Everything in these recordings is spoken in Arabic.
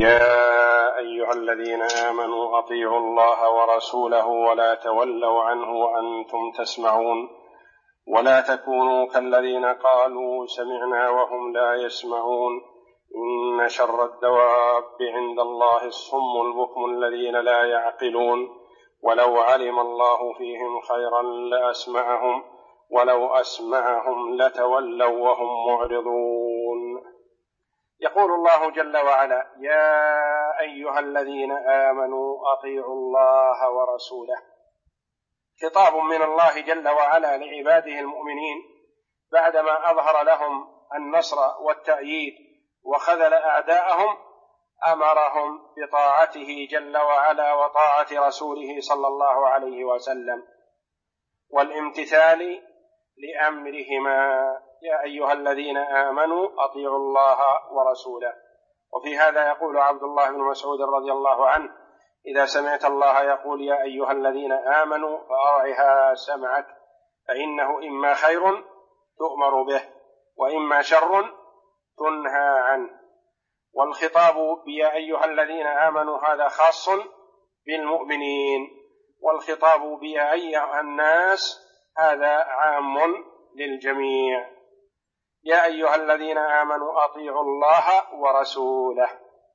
يا أيها الذين آمنوا أطيعوا الله ورسوله ولا تولوا عنه وأنتم تسمعون ولا تكونوا كالذين قالوا سمعنا وهم لا يسمعون إن شر الدواب عند الله الصم البكم الذين لا يعقلون ولو علم الله فيهم خيرا لأسمعهم ولو أسمعهم لتولوا وهم معرضون. يقول الله جل وعلا: يا أيها الذين آمنوا أطيعوا الله ورسوله. خطاب من الله جل وعلا لعباده المؤمنين بعدما أظهر لهم النصر والتأييد وخذل أعداءهم، أمرهم بطاعته جل وعلا وطاعة رسوله صلى الله عليه وسلم والامتثال لأمرهما. يا أيها الذين آمنوا أطيعوا الله ورسوله. وفي هذا يقول عبد الله بن مسعود رضي الله عنه: إذا سمعت الله يقول يا أيها الذين آمنوا فأرعها سمعك، فإنه إما خير تؤمر به وإما شر تنهى عنه. والخطاب بيا أيها الذين آمنوا هذا خاص بالمؤمنين، والخطاب بيا أيها الناس هذا عام للجميع. يا أيها الذين آمنوا أطيعوا الله ورسوله.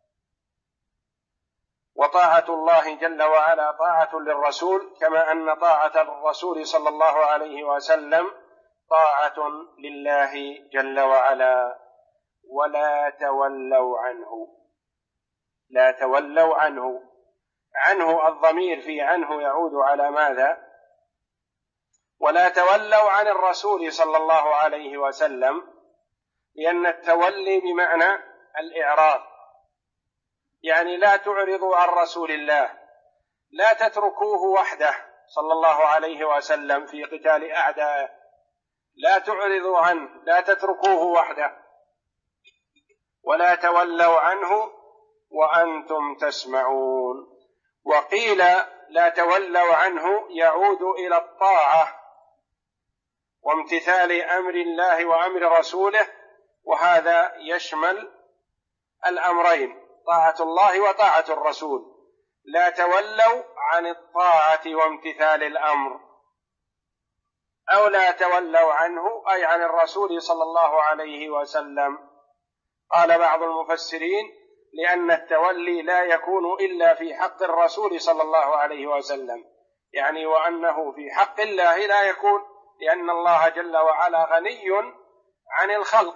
وطاعة الله جل وعلا طاعة للرسول، كما أن طاعة الرسول صلى الله عليه وسلم طاعة لله جل وعلا. ولا تولوا عنه. لا تولوا عنه. عنه الضمير في عنه يعود على ماذا؟ ولا تولوا عن الرسول صلى الله عليه وسلم، لأن التولي بمعنى الإعراض، يعني لا تعرضوا عن رسول الله، لا تتركوه وحده صلى الله عليه وسلم في قتال أعدائه، لا تعرضوا عنه، لا تتركوه وحده. ولا تولوا عنه وأنتم تسمعون. وقيل لا تولوا عنه يعود إلى الطاعة وامتثال أمر الله وأمر رسوله، وهذا يشمل الأمرين، طاعة الله وطاعة الرسول. لا تولوا عن الطاعة وامتثال الأمر، أو لا تولوا عنه أي عن الرسول صلى الله عليه وسلم. قال بعض المفسرين: لأن التولي لا يكون إلا في حق الرسول صلى الله عليه وسلم، يعني وأنه في حق الله لا يكون، لأن الله جل وعلا غني عن الخلق.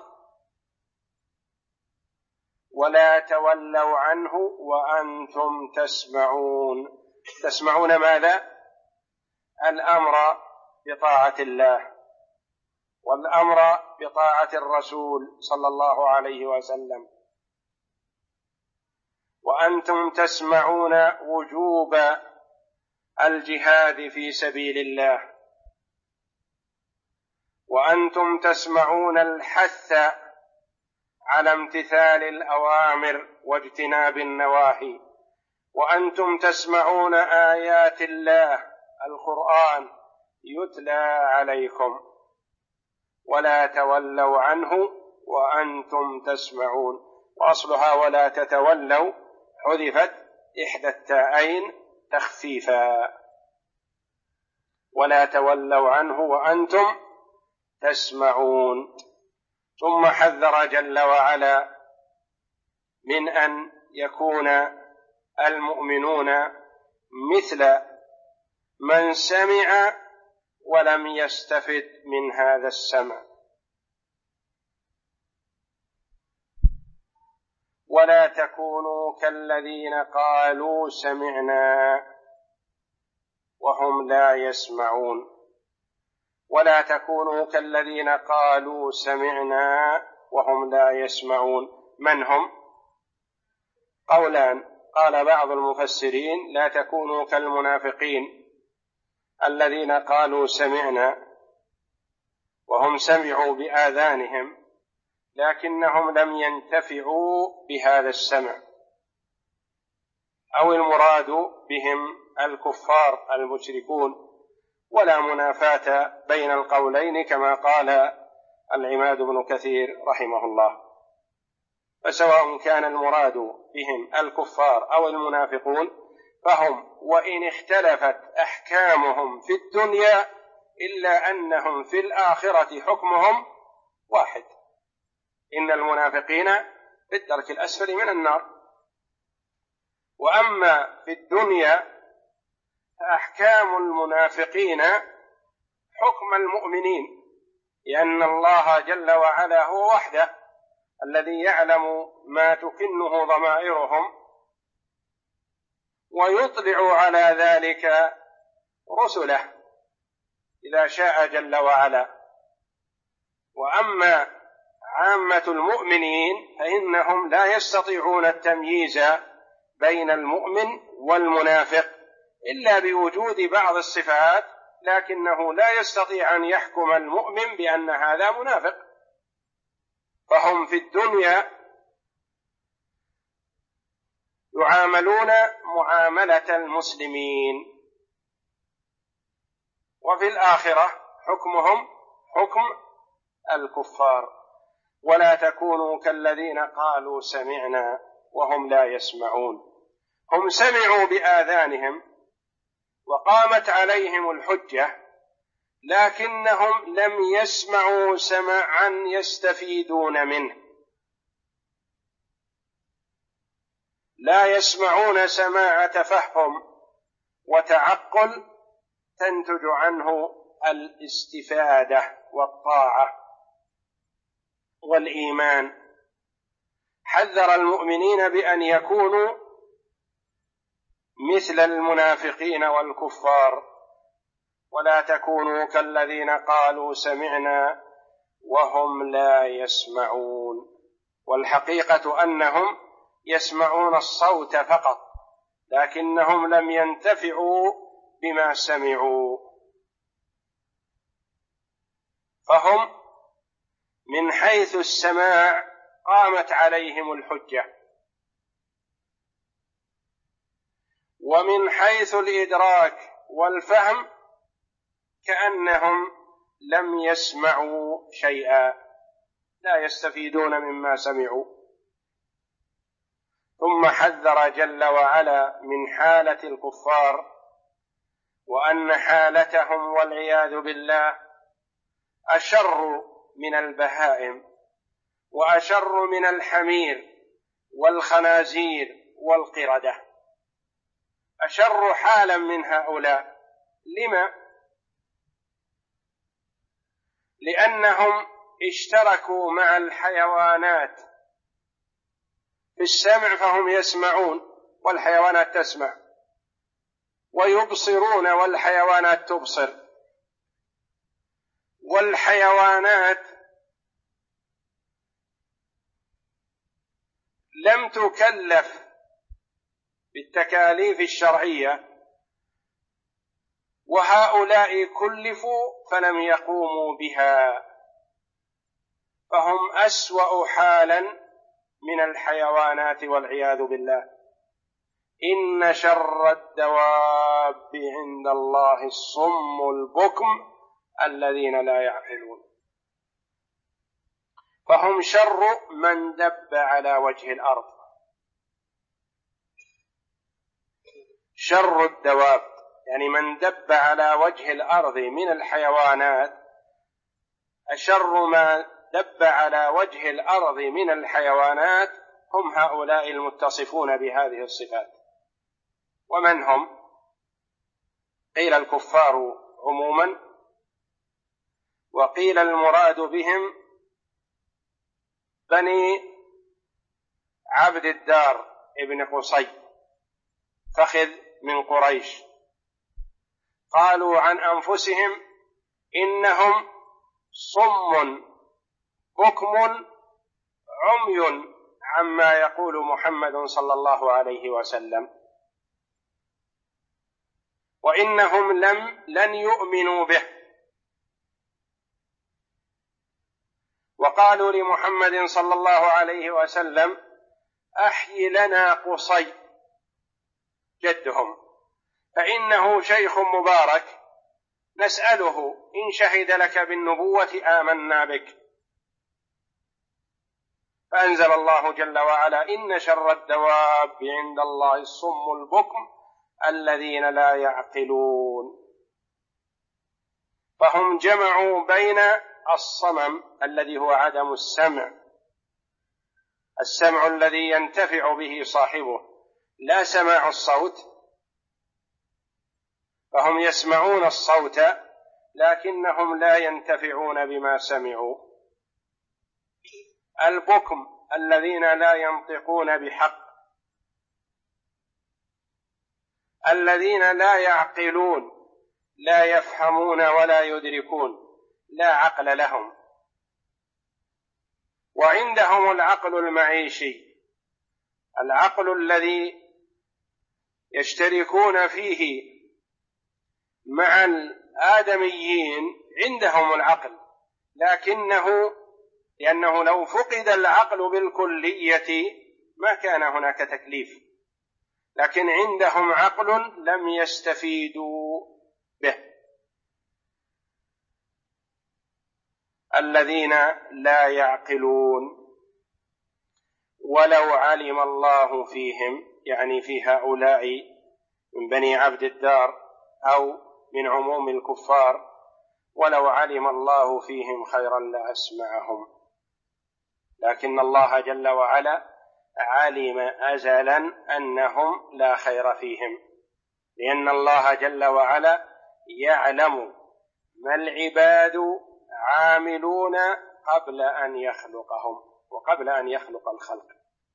ولا تولوا عنه وأنتم تسمعون. تسمعون ماذا؟ الأمر بطاعة الله والأمر بطاعة الرسول صلى الله عليه وسلم. وأنتم تسمعون وجوب الجهاد في سبيل الله، وأنتم تسمعون الحث على امتثال الأوامر واجتناب النواهي، وأنتم تسمعون آيات الله القرآن يتلى عليكم. ولا تولوا عنه وأنتم تسمعون. وأصلها ولا تتولوا، حذفت إحدى التاءين تخفيفا. ولا تولوا عنه وأنتم تسمعون. ثم حذر جل وعلا من أن يكون المؤمنون مثل من سمع ولم يستفد من هذا السمع. ولا تكونوا كالذين قالوا سمعنا وهم لا يسمعون. ولا تكونوا كالذين قالوا سمعنا وهم لا يسمعون. من هم؟ قولان. قال بعض المفسرين: لا تكونوا كالمنافقين الذين قالوا سمعنا وهم سمعوا بآذانهم لكنهم لم ينتفعوا بهذا السمع، أو المراد بهم الكفار المشركون، ولا منافاة بين القولين كما قال العماد بن كثير رحمه الله. فسواء كان المراد بهم الكفار أو المنافقون، فهم وإن اختلفت أحكامهم في الدنيا إلا أنهم في الآخرة حكمهم واحد. إن المنافقين في الدرك الأسفل من النار. وأما في الدنيا فأحكام المنافقين حكم المؤمنين، لأن الله جل وعلا هو وحده الذي يعلم ما تكنه ضمائرهم ويطلع على ذلك رسله إذا شاء جل وعلا. وأما عامة المؤمنين فإنهم لا يستطيعون التمييز بين المؤمن والمنافق إلا بوجود بعض الصفات، لكنه لا يستطيع أن يحكم المؤمن بأن هذا منافق. فهم في الدنيا يعاملون معاملة المسلمين، وفي الآخرة حكمهم حكم الكفار. ولا تكونوا كالذين قالوا سمعنا وهم لا يسمعون. هم سمعوا بآذانهم وقامت عليهم الحجة، لكنهم لم يسمعوا سماعا يستفيدون منه، لا يسمعون سماع تفهم وتعقل تنتج عنه الاستفادة والطاعة والإيمان. حذر المؤمنين بأن يكونوا مثل المنافقين والكفار. ولا تكونوا كالذين قالوا سمعنا وهم لا يسمعون. والحقيقة أنهم يسمعون الصوت فقط، لكنهم لم ينتفعوا بما سمعوا. فهم من حيث السماع قامت عليهم الحجة، ومن حيث الإدراك والفهم كأنهم لم يسمعوا شيئا، لا يستفيدون مما سمعوا. ثم حذر جل وعلا من حالة الكفار، وأن حالتهم والعياذ بالله أشر من البهائم وأشر من الحمير والخنازير والقردة، أشر حالا من هؤلاء. لما؟ لأنهم اشتركوا مع الحيوانات في السمع، فهم يسمعون والحيوانات تسمع، ويبصرون والحيوانات تبصر. والحيوانات لم تكلف بالتكاليف الشرعية، وهؤلاء كلفوا فلم يقوموا بها، فهم أسوأ حالا من الحيوانات والعياذ بالله. إن شر الدواب عند الله الصم البكم الذين لا يعقلون. فهم شر من دب على وجه الأرض. شر الدواب يعني من دب على وجه الأرض من الحيوانات، أشر ما دب على وجه الأرض من الحيوانات هم هؤلاء المتصفون بهذه الصفات. ومن هم؟ قيل الكفار عموما، وقيل المراد بهم بني عبد الدار ابن قصي فخذ من قريش. قالوا عن أنفسهم إنهم صم بكم عمي عما يقول محمد صلى الله عليه وسلم، وإنهم لن يؤمنوا به. وقالوا لمحمد صلى الله عليه وسلم أحي لنا قصي جدهم، فإنه شيخ مبارك نسأله إن شهد لك بالنبوة آمنا بك. فأنزل الله جل وعلا: إن شر الدواب عند الله الصم البكم الذين لا يعقلون. فهم جمعوا بين الصمم الذي هو عدم السمع الذي ينتفع به صاحبه، لا سماع الصوت، فهم يسمعون الصوت لكنهم لا ينتفعون بما سمعوا. البكم الذين لا ينطقون بحق، الذين لا يعقلون، لا يفهمون ولا يدركون، لا عقل لهم. وعندهم العقل المعيشي، العقل الذي يشتركون فيه مع الآدميين، عندهم العقل، لأنه لو فقد العقل بالكلية ما كان هناك تكليف، لكن عندهم عقل لم يستفيدوا به. الذين لا يعقلون ولو علم الله فيهم، يعني في هؤلاء من بني عبد الدار أو من عموم الكفار، ولو علم الله فيهم خيرا لأسمعهم، لكن الله جل وعلا علم أزلا أنهم لا خير فيهم، لأن الله جل وعلا يعلم ما العباد عاملون قبل أن يخلقهم وقبل أن يخلق الخلق.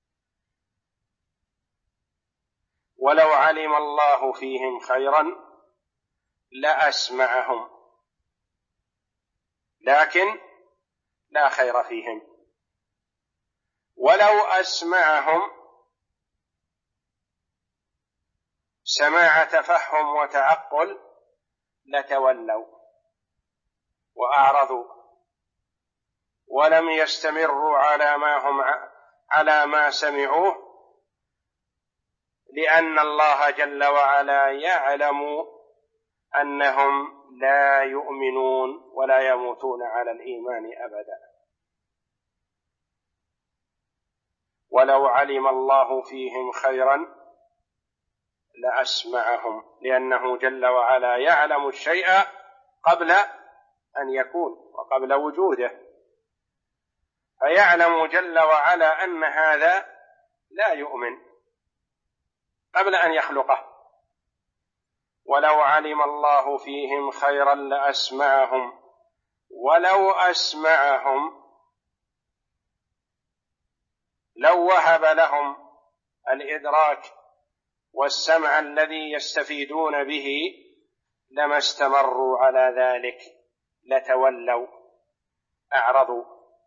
ولو علم الله فيهم خيرا لأسمعهم، لكن لا خير فيهم. ولو أسمعهم سماع تفهم وتعقل لتولوا وأعرضوا ولم يستمروا على ما سمعوه، لأن الله جل وعلا يعلم أنهم لا يؤمنون ولا يموتون على الإيمان أبدا. ولو علم الله فيهم خيرا لأسمعهم، لأنه جل وعلا يعلم الشيء قبل أن يكون وقبل وجوده، فيعلم جل وعلا أن هذا لا يؤمن قبل أن يخلقه. ولو علم الله فيهم خيرا لأسمعهم، ولو أسمعهم لو وهب لهم الإدراك والسمع الذي يستفيدون به لما استمروا على ذلك، لتولوا أعرضوا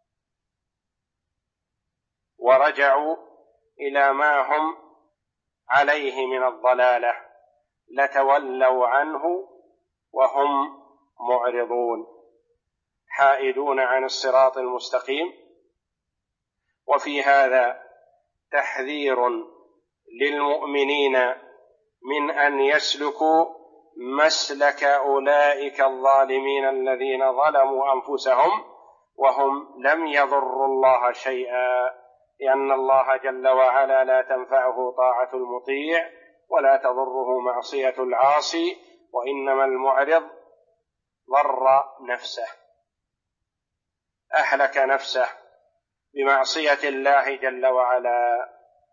ورجعوا إلى ما هم عليه من الضلالة، لتولوا عنه وهم معرضون حائدون عن الصراط المستقيم. وفي هذا تحذير للمؤمنين من أن يسلكوا مسلك أولئك الظالمين الذين ظلموا أنفسهم وهم لم يضروا الله شيئا، لأن الله جل وعلا لا تنفعه طاعة المطيع ولا تضره معصية العاصي، وإنما المعرض ضر نفسه، أهلك نفسه بمعصية الله جل وعلا.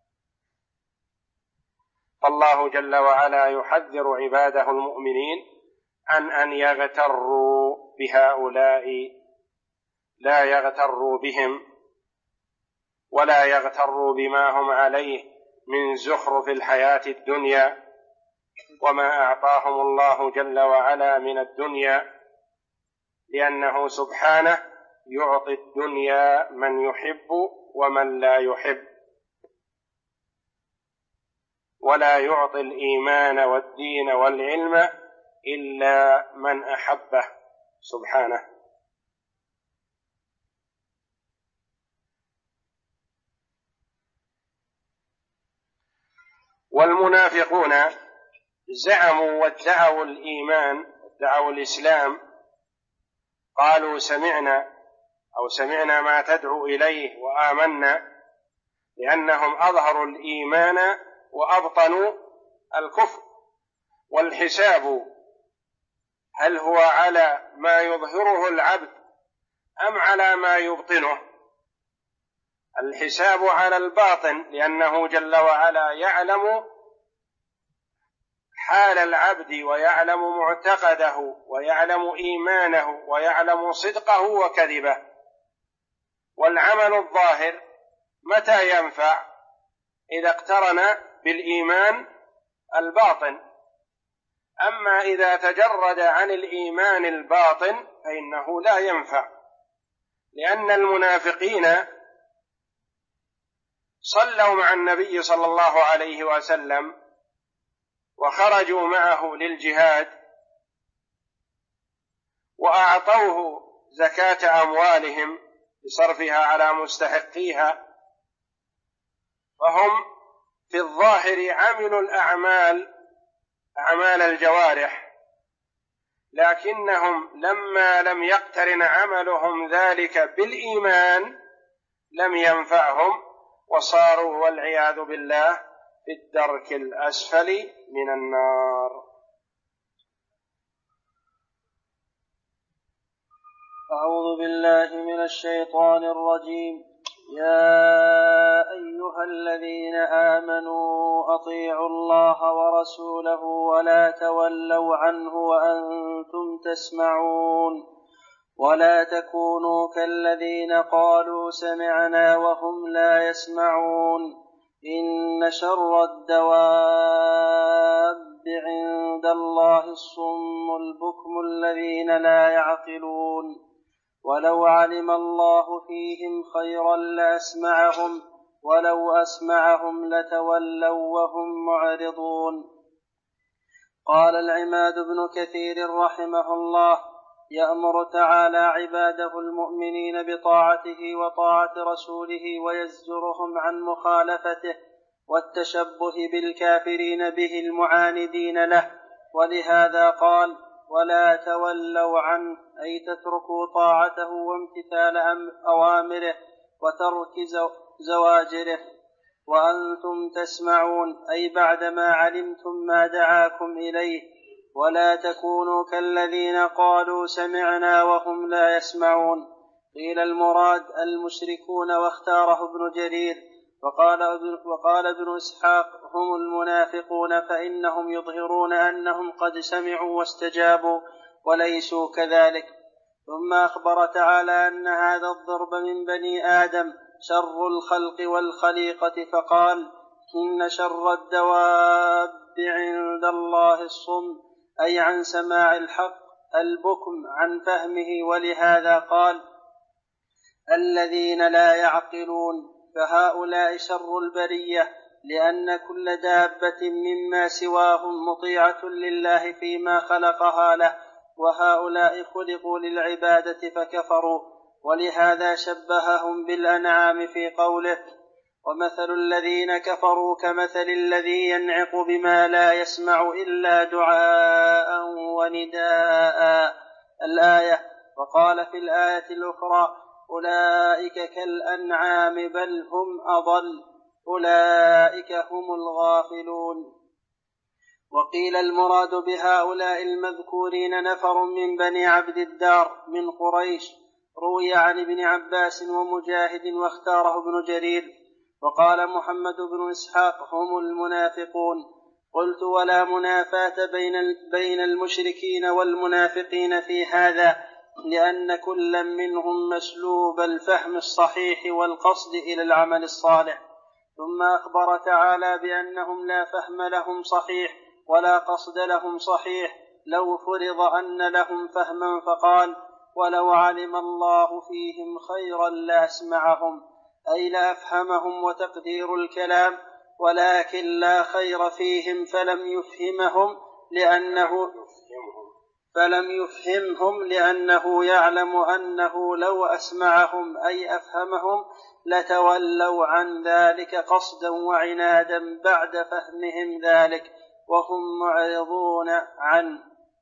فالله جل وعلا يحذر عباده المؤمنين عن أن يغتروا بهؤلاء، لا يغتروا بهم ولا يغتروا بما هم عليه من زخرف الحياة الدنيا وما أعطاهم الله جل وعلا من الدنيا، لأنه سبحانه يعطي الدنيا من يحب ومن لا يحب، ولا يعطي الإيمان والدين والعلم إلا من أحبه سبحانه. والمنافقون زعموا وادعوا الإيمان وادعوا الإسلام، قالوا سمعنا أو سمعنا ما تدعو إليه وآمنا، لأنهم أظهروا الإيمان وأبطنوا الكفر. والحساب هل هو على ما يظهره العبد أم على ما يبطنه؟ الحساب على الباطن، لأنه جل وعلا يعلم حال العبد ويعلم معتقده ويعلم إيمانه ويعلم صدقه وكذبه. والعمل الظاهر متى ينفع؟ إذا اقترن بالإيمان الباطن. أما إذا تجرد عن الإيمان الباطن فإنه لا ينفع، لأن المنافقين صلوا مع النبي صلى الله عليه وسلم وخرجوا معه للجهاد وأعطوه زكاة أموالهم بصرفها على مستحقيها، فهم في الظاهر عملوا الأعمال أعمال الجوارح، لكنهم لما لم يقترن عملهم ذلك بالإيمان لم ينفعهم، وصاروا والعياذ بالله في الدرك الأسفل من النار. أعوذ بالله من الشيطان الرجيم. يا أيها الذين آمنوا أطيعوا الله ورسوله ولا تولوا عنه وأنتم تسمعون، ولا تكونوا كالذين قالوا سمعنا وهم لا يسمعون. إن شر الدواب عند الله الصم البكم الذين لا يعقلون. ولو علم الله فيهم خيرا لأسمعهم، ولو أسمعهم لتولوا وهم معرضون. قال العماد بن كثير رحمه الله: يأمر تعالى عباده المؤمنين بطاعته وطاعة رسوله ويزجرهم عن مخالفته والتشبه بالكافرين به المعاندين له، ولهذا قال: ولا تولوا عنه، أي تتركوا طاعته وامتثال أوامره وترك زواجره. وأنتم تسمعون، أي بعدما علمتم ما دعاكم إليه. ولا تكونوا كالذين قالوا سمعنا وهم لا يسمعون. قيل المراد المشركون، واختاره ابن جرير. وقال ابن إسحاق: هم المنافقون، فإنهم يظهرون أنهم قد سمعوا واستجابوا وليسوا كذلك. ثم أخبر تعالى أن هذا الضرب من بني آدم شر الخلق والخليقة، فقال: إن شر الدواب عند الله الصم، أي عن سماع الحق، البكم عن فهمه. ولهذا قال: الذين لا يعقلون، فهؤلاء شر البرية، لأن كل دابة مما سواهم مطيعة لله فيما خلقها له، وهؤلاء خلقوا للعبادة فكفروا. ولهذا شبههم بالأنعام في قوله: ومثل الذين كفروا كمثل الذي ينعق بما لا يسمع إلا دعاء ونداء، الآية. وقال في الآية الأخرى: أولئك كالأنعام بل هم أضل، أولئك هم الغافلون. وقيل المراد بهؤلاء المذكورين نفر من بني عبد الدار من قريش، روي عن ابن عباس ومجاهد، واختاره ابن جرير. وقال محمد بن إسحاق: هم المنافقون. قلت: ولا منافاة بين المشركين والمنافقين في هذا، لأن كل منهم مسلوب الفهم الصحيح والقصد إلى العمل الصالح. ثم أخبر تعالى بأنهم لا فهم لهم صحيح ولا قصد لهم صحيح، لو فرض أن لهم فهما، فقال: ولو علم الله فيهم خيرا لأسمعهم، أي لأفهمهم، وتقدير الكلام، ولكن لا خير فيهم فلم يفهمهم لأنه يعلم أنه لو أسمعهم أي أفهمهم لتولوا عن ذلك قصدا وعنادا بعد فهمهم ذلك، وهم معرضون عنه.